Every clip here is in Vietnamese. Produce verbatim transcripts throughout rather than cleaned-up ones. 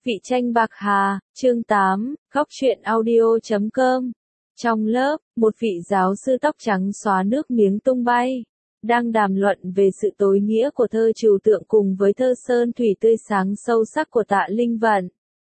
Vị tranh bạc hà, chương tám, góc truyện audio chấm com. Trong lớp, một vị giáo sư tóc trắng xóa nước miếng tung bay, đang đàm luận về sự tối nghĩa của thơ trừu tượng cùng với thơ sơn thủy tươi sáng sâu sắc của Tạ Linh Vận.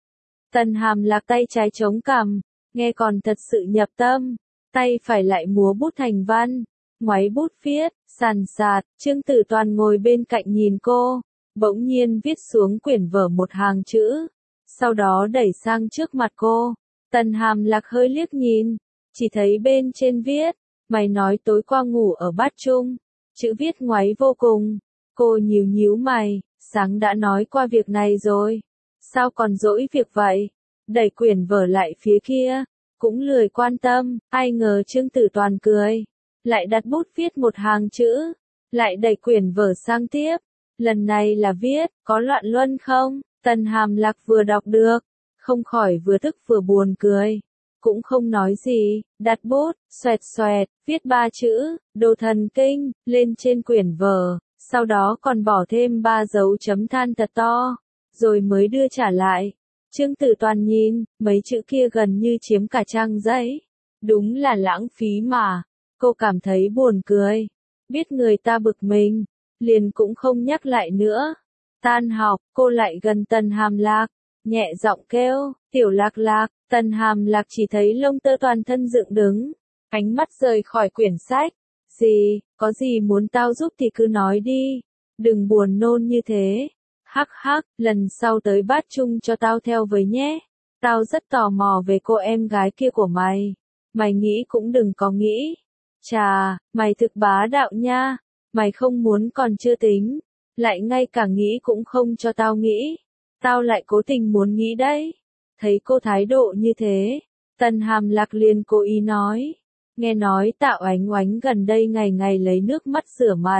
Tần Hàm Lạc tay trái chống cằm, nghe còn thật sự nhập tâm, tay phải lại múa bút thành văn, ngoáy bút viết, sàn sạt. Trương Tử Toàn ngồi bên cạnh nhìn cô, bỗng nhiên viết xuống quyển vở một hàng chữ, sau đó đẩy sang trước mặt cô. Tần Hàm Lạc hơi liếc nhìn, chỉ thấy bên trên viết, mày nói tối qua ngủ ở bát chung, chữ viết ngoáy vô cùng. Cô nhíu nhíu mày, sáng đã nói qua việc này rồi, sao còn dỗi việc vậy? Đẩy quyển vở lại phía kia, cũng lười quan tâm. Ai ngờ Trương Tử Toàn cười, lại đặt bút viết một hàng chữ, lại đẩy quyển vở sang tiếp. Lần này là viết, có loạn luân không? Tần Hàm Lạc vừa đọc được, không khỏi vừa tức vừa buồn cười, cũng không nói gì, đặt bút, xoẹt xoẹt, viết ba chữ, đồ thần kinh, lên trên quyển vở, sau đó còn bỏ thêm ba dấu chấm than thật to, rồi mới đưa trả lại. Trương Tử Toàn nhìn, mấy chữ kia gần như chiếm cả trang giấy, đúng là lãng phí mà. Cô cảm thấy buồn cười, biết người ta bực mình, liền cũng không nhắc lại nữa. Tan học, cô lại gần Tần Hàm Lạc, nhẹ giọng kêu, Tiểu Lạc Lạc. Tần Hàm Lạc chỉ thấy lông tơ toàn thân dựng đứng, ánh mắt rời khỏi quyển sách. Gì, có gì muốn tao giúp thì cứ nói đi, đừng buồn nôn như thế. Hắc hắc, lần sau tới bát chung cho tao theo với nhé. Tao rất tò mò về cô em gái kia của mày. Mày nghĩ cũng đừng có nghĩ. Chà, mày thực bá đạo nha. Mày không muốn còn chưa tính, lại ngay cả nghĩ cũng không cho tao nghĩ. Tao lại cố tình muốn nghĩ đấy. Thấy cô thái độ như thế, Tần Hàm Lạc liền cố ý nói. Nghe nói Tạ Oánh Oánh gần đây ngày ngày lấy nước mắt rửa mặt,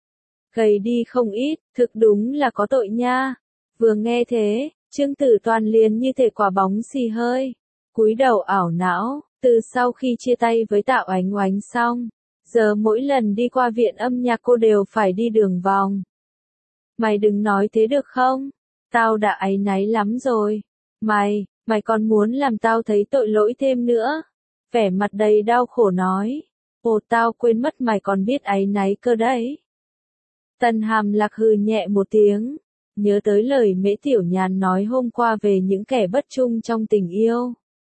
gầy đi không ít, thực đúng là có tội nha. Vừa nghe thế, Trương Tử Toàn liền như thể quả bóng xì hơi, cúi đầu ảo não. Từ sau khi chia tay với Tạ Oánh Oánh xong, giờ mỗi lần đi qua viện âm nhạc cô đều phải đi đường vòng. Mày đừng nói thế được không? Tao đã áy náy lắm rồi. Mày, mày còn muốn làm tao thấy tội lỗi thêm nữa. Vẻ mặt đầy đau khổ nói. Ồ, tao quên mất mày còn biết áy náy cơ đấy. Tần Hàm Lạc hừ nhẹ một tiếng, nhớ tới lời Mễ Tiểu Nhàn nói hôm qua về những kẻ bất trung trong tình yêu.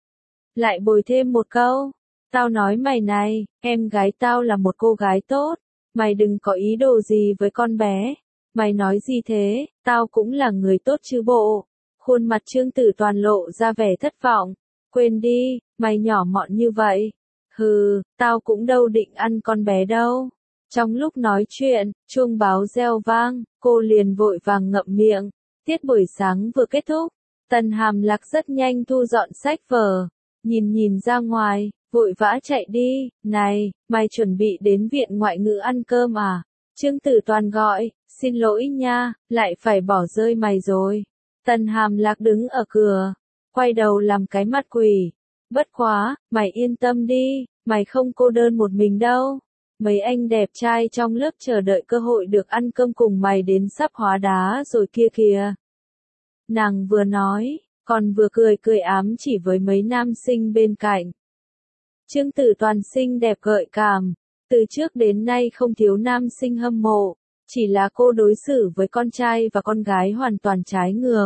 Lại bồi thêm một câu. Tao nói mày này, em gái tao là một cô gái tốt, mày đừng có ý đồ gì với con bé. Mày nói gì thế, tao cũng là người tốt chứ bộ. Khuôn mặt Trương Tử Toàn lộ ra vẻ thất vọng. Quên đi, mày nhỏ mọn như vậy. Hừ, tao cũng đâu định ăn con bé đâu. Trong lúc nói chuyện, chuông báo reo vang, cô liền vội vàng ngậm miệng. Tiết buổi sáng vừa kết thúc, Tần Hàm Lạc rất nhanh thu dọn sách vở, nhìn nhìn ra ngoài, vội vã chạy đi. Này, mày chuẩn bị đến viện ngoại ngữ ăn cơm à? Trương Tử Toàn gọi, xin lỗi nha, lại phải bỏ rơi mày rồi. Tần Hàm Lạc đứng ở cửa, quay đầu làm cái mặt quỷ. Bất quá, mày yên tâm đi, mày không cô đơn một mình đâu. Mấy anh đẹp trai trong lớp chờ đợi cơ hội được ăn cơm cùng mày đến sắp hóa đá rồi kia kìa. Nàng vừa nói, còn vừa cười cười ám chỉ với mấy nam sinh bên cạnh. Trương Tử Toàn xinh đẹp gợi cảm, từ trước đến nay không thiếu nam sinh hâm mộ, chỉ là cô đối xử với con trai và con gái hoàn toàn trái ngược.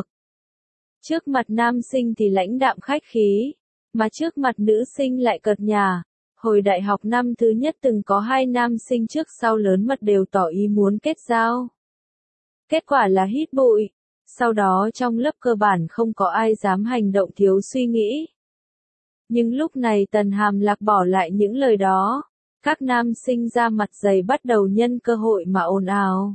Trước mặt nam sinh thì lãnh đạm khách khí, mà trước mặt nữ sinh lại cợt nhả. Hồi đại học năm thứ nhất từng có hai nam sinh trước sau lớn mật đều tỏ ý muốn kết giao. Kết quả là hít bụi, sau đó trong lớp cơ bản không có ai dám hành động thiếu suy nghĩ. Nhưng lúc này Tần Hàm Lạc bỏ lại những lời đó, các nam sinh ra mặt dày bắt đầu nhân cơ hội mà ồn ào.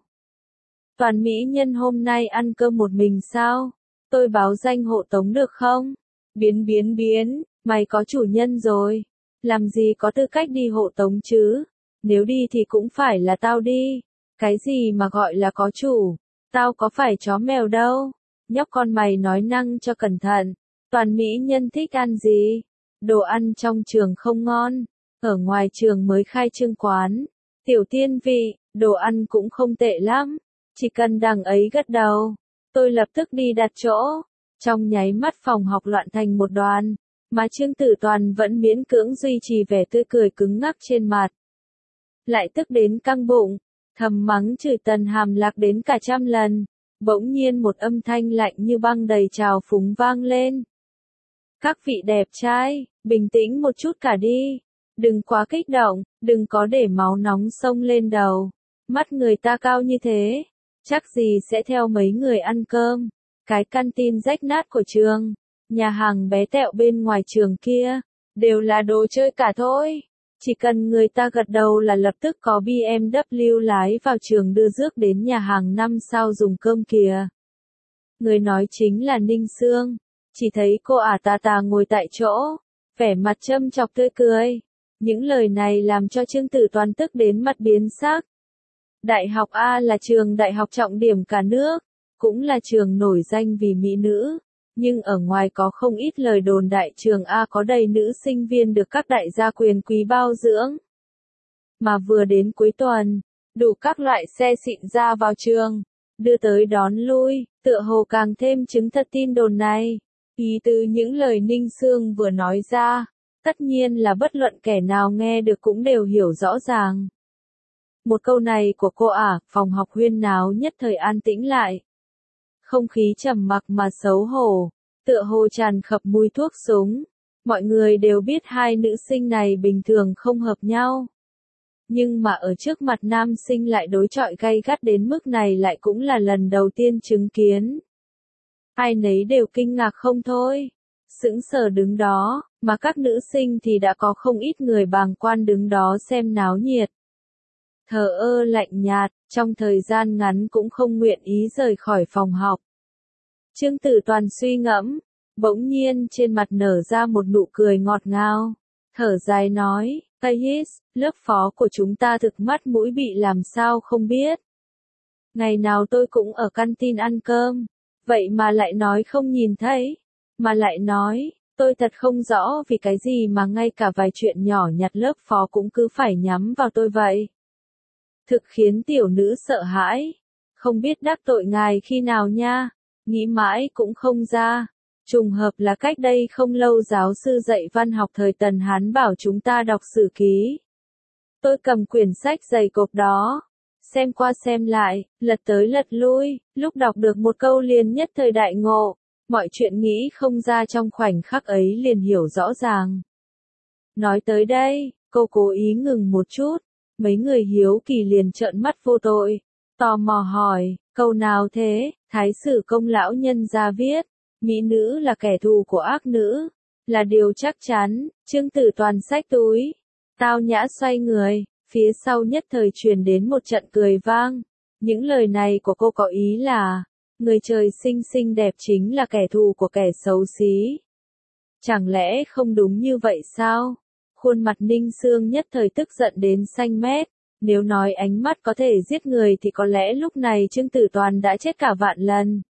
Toàn mỹ nhân hôm nay ăn cơm một mình sao? Tôi báo danh hộ tống được không? Biến biến biến, mày có chủ nhân rồi. Làm gì có tư cách đi hộ tống chứ? Nếu đi thì cũng phải là tao đi. Cái gì mà gọi là có chủ? Tao có phải chó mèo đâu. Nhóc con mày nói năng cho cẩn thận. Toàn mỹ nhân thích ăn gì? Đồ ăn trong trường không ngon. Ở ngoài trường mới khai trương quán. Tiểu Tiên Vị, đồ ăn cũng không tệ lắm. Chỉ cần đằng ấy gật đầu, tôi lập tức đi đặt chỗ. Trong nháy mắt phòng học loạn thành một đoàn, mà Trương Tử Toàn vẫn miễn cưỡng duy trì vẻ tươi cười cứng ngắc trên mặt. Lại tức đến căng bụng, thầm mắng chửi Tần Hàm Lạc đến cả trăm lần, bỗng nhiên một âm thanh lạnh như băng đầy trào phúng vang lên. Các vị đẹp trai, bình tĩnh một chút cả đi, đừng quá kích động, đừng có để máu nóng xông lên đầu, mắt người ta cao như thế, chắc gì sẽ theo mấy người ăn cơm, cái căn tin rách nát của trường, nhà hàng bé tẹo bên ngoài trường kia, đều là đồ chơi cả thôi. Chỉ cần người ta gật đầu là lập tức có bê em vê lái vào trường đưa rước đến nhà hàng năm sao dùng cơm kìa. Người nói chính là Ninh Sương, chỉ thấy cô ả tà tà ngồi tại chỗ, vẻ mặt châm chọc tươi cười. Những lời này làm cho Trương Tử Toàn tức đến mặt biến sắc. Đại học A là trường đại học trọng điểm cả nước, cũng là trường nổi danh vì mỹ nữ. Nhưng ở ngoài có không ít lời đồn đại trường A có đầy nữ sinh viên được các đại gia quyền quý bao dưỡng. Mà vừa đến cuối tuần, đủ các loại xe xịn ra vào trường, đưa tới đón lui, tựa hồ càng thêm chứng thật tin đồn này. Ý từ những lời Ninh Sương vừa nói ra, tất nhiên là bất luận kẻ nào nghe được cũng đều hiểu rõ ràng. Một câu này của cô ả, phòng học huyên náo nhất thời an tĩnh lại. Không khí trầm mặc mà xấu hổ, tựa hồ tràn khập mùi thuốc súng. Mọi người đều biết hai nữ sinh này bình thường không hợp nhau. Nhưng mà ở trước mặt nam sinh lại đối chọi gay gắt đến mức này lại cũng là lần đầu tiên chứng kiến. Ai nấy đều kinh ngạc không thôi, sững sờ đứng đó, mà các nữ sinh thì đã có không ít người bàng quan đứng đó xem náo nhiệt. Thờ ơ lạnh nhạt, trong thời gian ngắn cũng không nguyện ý rời khỏi phòng học. Trương Tử Toàn suy ngẫm, bỗng nhiên trên mặt nở ra một nụ cười ngọt ngào, thở dài nói, Thais, lớp phó của chúng ta thực mắt mũi bị làm sao không biết. Ngày nào tôi cũng ở canteen ăn cơm, vậy mà lại nói không nhìn thấy, mà lại nói, tôi thật không rõ vì cái gì mà ngay cả vài chuyện nhỏ nhặt lớp phó cũng cứ phải nhắm vào tôi vậy. Thực khiến tiểu nữ sợ hãi, không biết đắc tội ngài khi nào nha, nghĩ mãi cũng không ra. Trùng hợp là cách đây không lâu giáo sư dạy văn học thời Tần Hán bảo chúng ta đọc sử ký. Tôi cầm quyển sách dày cộp đó, xem qua xem lại, lật tới lật lui, lúc đọc được một câu liền nhất thời đại ngộ, mọi chuyện nghĩ không ra trong khoảnh khắc ấy liền hiểu rõ ràng. Nói tới đây, cô cố ý ngừng một chút, mấy người hiếu kỳ liền trợn mắt vô tội, tò mò hỏi, câu nào thế, Thái Sử Công lão nhân ra viết. Mỹ nữ là kẻ thù của ác nữ, là điều chắc chắn. Trương Tử Toàn xách túi, tao nhã xoay người, phía sau nhất thời truyền đến một trận cười vang. Những lời này của cô có ý là, người trời sinh xinh đẹp chính là kẻ thù của kẻ xấu xí. Chẳng lẽ không đúng như vậy sao? Khuôn mặt Ninh Sương nhất thời tức giận đến xanh mét. Nếu nói ánh mắt có thể giết người thì có lẽ lúc này Trương Tử Toàn đã chết cả vạn lần.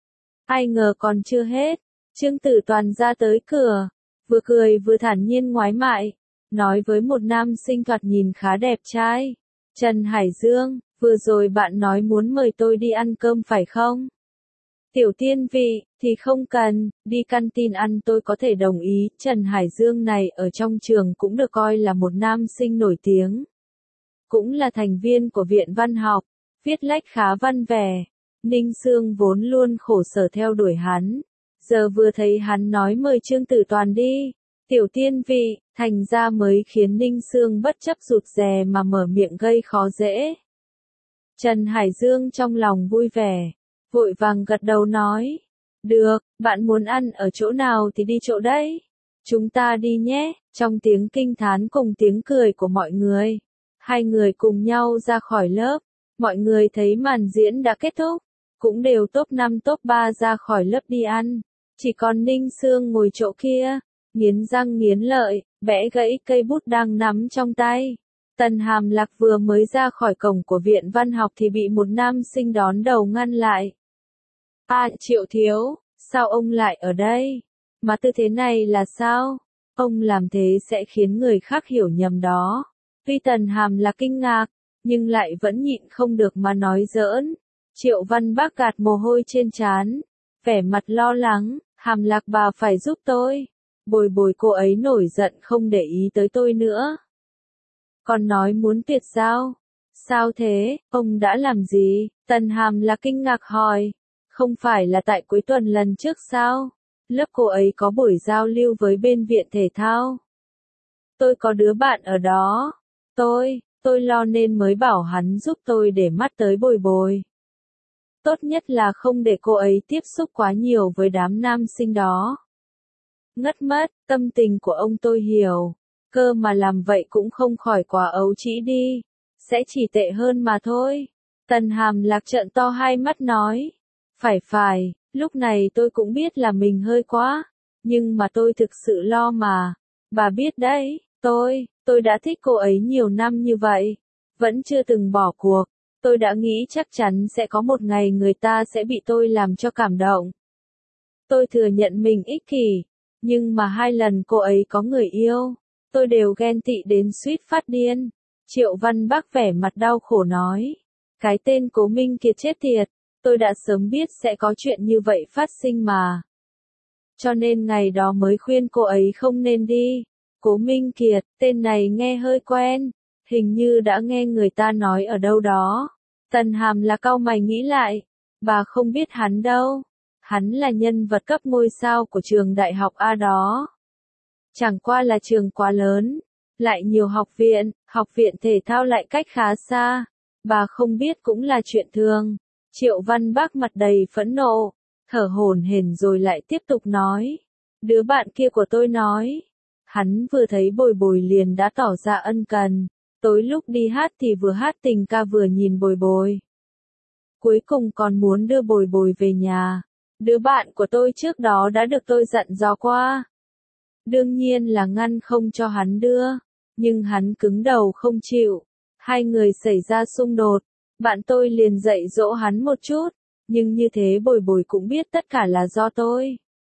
Ai ngờ còn chưa hết, Trương Tử Toàn ra tới cửa, vừa cười vừa thản nhiên ngoái mại, nói với một nam sinh thoạt nhìn khá đẹp trai. Trần Hải Dương, vừa rồi bạn nói muốn mời tôi đi ăn cơm phải không? Tiểu tiên vị, thì không cần, đi canteen ăn tôi có thể đồng ý. Trần Hải Dương này ở trong trường cũng được coi là một nam sinh nổi tiếng. Cũng là thành viên của Viện Văn học, viết lách khá văn vẻ. Ninh Sương vốn luôn khổ sở theo đuổi hắn, giờ vừa thấy hắn nói mời Trương Tử Toàn đi, tiểu tiên vị, thành ra mới khiến Ninh Sương bất chấp rụt rè mà mở miệng gây khó dễ. Trần Hải Dương trong lòng vui vẻ, vội vàng gật đầu nói, được, bạn muốn ăn ở chỗ nào thì đi chỗ đấy, chúng ta đi nhé. Trong tiếng kinh thán cùng tiếng cười của mọi người, hai người cùng nhau ra khỏi lớp, mọi người thấy màn diễn đã kết thúc, cũng đều top năm top ba ra khỏi lớp đi ăn, chỉ còn Ninh Sương ngồi chỗ kia, nghiến răng nghiến lợi, bẻ gãy cây bút đang nắm trong tay. Tần Hàm Lạc vừa mới ra khỏi cổng của Viện Văn học thì bị một nam sinh đón đầu ngăn lại. À, Triệu thiếu, sao ông lại ở đây? Mà tư thế này là sao? Ông làm thế sẽ khiến người khác hiểu nhầm đó. Tuy Tần Hàm Lạc kinh ngạc, nhưng lại vẫn nhịn không được mà nói giỡn. Triệu Văn Bác gạt mồ hôi trên trán, vẻ mặt lo lắng, Hàm Lạc bà phải giúp tôi. Bồi bồi cô ấy nổi giận không để ý tới tôi nữa. Còn nói muốn tuyệt giao. Sao thế, ông đã làm gì? Tần Hàm Lạc kinh ngạc hỏi. Không phải là tại cuối tuần lần trước sao? Lớp cô ấy có buổi giao lưu với bên viện thể thao. Tôi có đứa bạn ở đó. Tôi, tôi lo nên mới bảo hắn giúp tôi để mắt tới bồi bồi. Tốt nhất là không để cô ấy tiếp xúc quá nhiều với đám nam sinh đó. Ngất mất, tâm tình của ông tôi hiểu. Cơ mà làm vậy cũng không khỏi quá ấu trĩ đi. Sẽ chỉ tệ hơn mà thôi. Tần Hàm Lạc trợn to hai mắt nói. Phải phải, lúc này tôi cũng biết là mình hơi quá. Nhưng mà tôi thực sự lo mà. Bà biết đấy, tôi, tôi đã thích cô ấy nhiều năm như vậy. Vẫn chưa từng bỏ cuộc. Tôi đã nghĩ chắc chắn sẽ có một ngày người ta sẽ bị tôi làm cho cảm động. Tôi thừa nhận mình ích kỷ. Nhưng mà hai lần cô ấy có người yêu. Tôi đều ghen tị đến suýt phát điên. Triệu Văn Bác vẻ mặt đau khổ nói. Cái tên Cố Minh Kiệt chết tiệt. Tôi đã sớm biết sẽ có chuyện như vậy phát sinh mà. Cho nên ngày đó mới khuyên cô ấy không nên đi. Cố Minh Kiệt, tên này nghe hơi quen. Hình như đã nghe người ta nói ở đâu đó. Tần Hàm là cau mày nghĩ lại. Bà không biết hắn đâu. Hắn là nhân vật cấp ngôi sao của trường đại học A đó. Chẳng qua là trường quá lớn. Lại nhiều học viện, học viện thể thao lại cách khá xa. Bà không biết cũng là chuyện thường. Triệu Văn Bác mặt đầy phẫn nộ. Thở hổn hển rồi lại tiếp tục nói. Đứa bạn kia của tôi nói. Hắn vừa thấy bồi bồi liền đã tỏ ra ân cần. Tối lúc đi hát thì vừa hát tình ca vừa nhìn bồi bồi. Cuối cùng còn muốn đưa bồi bồi về nhà. Đứa bạn của tôi trước đó đã được tôi dặn dò qua. Đương nhiên là ngăn không cho hắn đưa. Nhưng hắn cứng đầu không chịu. Hai người xảy ra xung đột. Bạn tôi liền dạy dỗ hắn một chút. Nhưng như thế bồi bồi cũng biết tất cả là do tôi.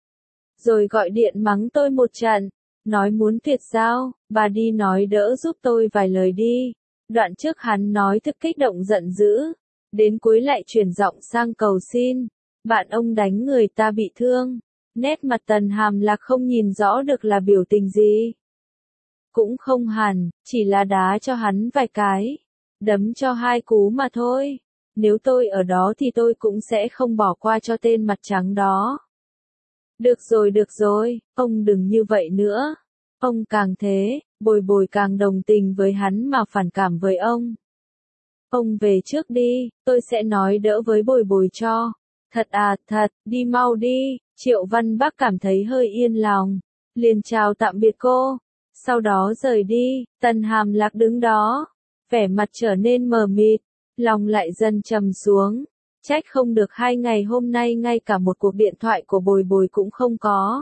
Rồi gọi điện mắng tôi một trận. Nói muốn tuyệt giao. Bà đi nói đỡ giúp tôi vài lời đi. Đoạn trước hắn nói thực kích động giận dữ. Đến cuối lại chuyển giọng sang cầu xin. Bạn ông đánh người ta bị thương. Nét mặt Tần Hàm Lạc không nhìn rõ được là biểu tình gì. Cũng không hẳn, chỉ là đá cho hắn vài cái. Đấm cho hai cú mà thôi. Nếu tôi ở đó thì tôi cũng sẽ không bỏ qua cho tên mặt trắng đó. Được rồi được rồi, ông đừng như vậy nữa. Ông càng thế, bồi bồi càng đồng tình với hắn mà phản cảm với ông. Ông về trước đi, tôi sẽ nói đỡ với bồi bồi cho. Thật à, thật, đi mau đi. Triệu Văn Bác cảm thấy hơi yên lòng. Liền chào tạm biệt cô. Sau đó rời đi, Tần Hàm Lạc đứng đó. Vẻ mặt trở nên mờ mịt. Lòng lại dần trầm xuống. Trách không được hai ngày hôm nay ngay cả một cuộc điện thoại của bồi bồi cũng không có.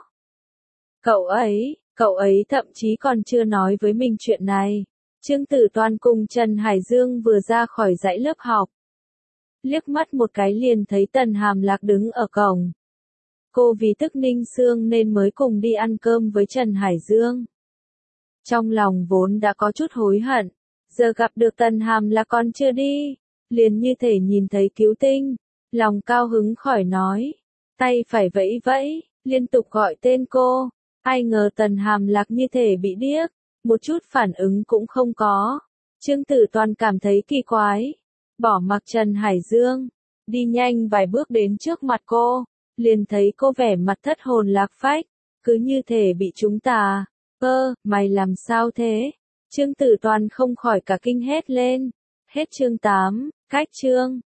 Cậu ấy, cậu ấy thậm chí còn chưa nói với mình chuyện này. Trương Tử Toan cùng Trần Hải Dương vừa ra khỏi dãy lớp học. Liếc mắt một cái liền thấy Tần Hàm Lạc đứng ở cổng. Cô vì tức Ninh Sương nên mới cùng đi ăn cơm với Trần Hải Dương. Trong lòng vốn đã có chút hối hận. Giờ gặp được Tần Hàm Lạc còn chưa đi. Liền như thể nhìn thấy cứu tinh. Lòng cao hứng khỏi nói. Tay phải vẫy vẫy, liên tục gọi tên cô. Ai ngờ Tần Hàm Lạc như thể bị điếc. Một chút phản ứng cũng không có. Trương Tử Toan cảm thấy kỳ quái. Bỏ mặc Trần Hải Dương. Đi nhanh vài bước đến trước mặt cô. Liền thấy cô vẻ mặt thất hồn lạc phách. Cứ như thể bị chúng ta. Ơ, mày làm sao thế? Trương Tử Toan không khỏi cả kinh hét lên. Hết chương tám, cách chương.